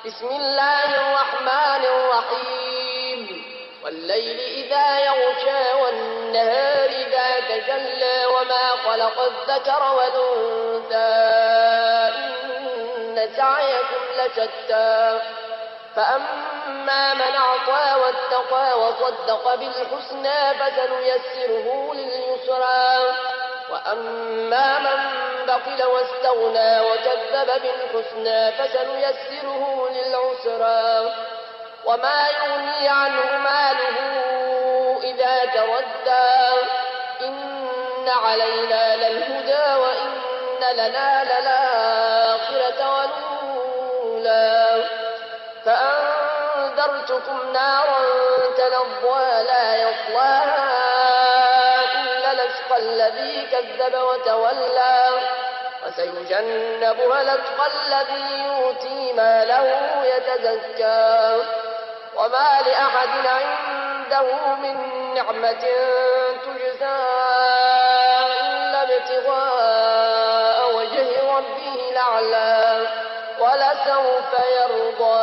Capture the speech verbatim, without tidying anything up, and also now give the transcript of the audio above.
بسم الله الرحمن الرحيم والليل إذا يغشى والنهار إذا تجلى وما خلق الذكر والأنثى إن سعيكم لشتى فأما من أعطى واتقى وصدق بالحسنى فسنيسره لليسرى وأما من بخل واستغنى وكذب بالحسنى فسنيسره للعسرى وما يغني عنه ماله إذا تردى إن علينا للهدى وإن لنا للآخرة والأولى فأنذرتكم نارا تلظى لا يصلاها إلا الأشقى الذي كذب وتولى وسيجنبها الأتقى الذي يؤتي ماله يتزكى وما لأحد عنده من نعمة تجزى إلا ابتغاء وجه ربه الأعلى ولسوف يرضى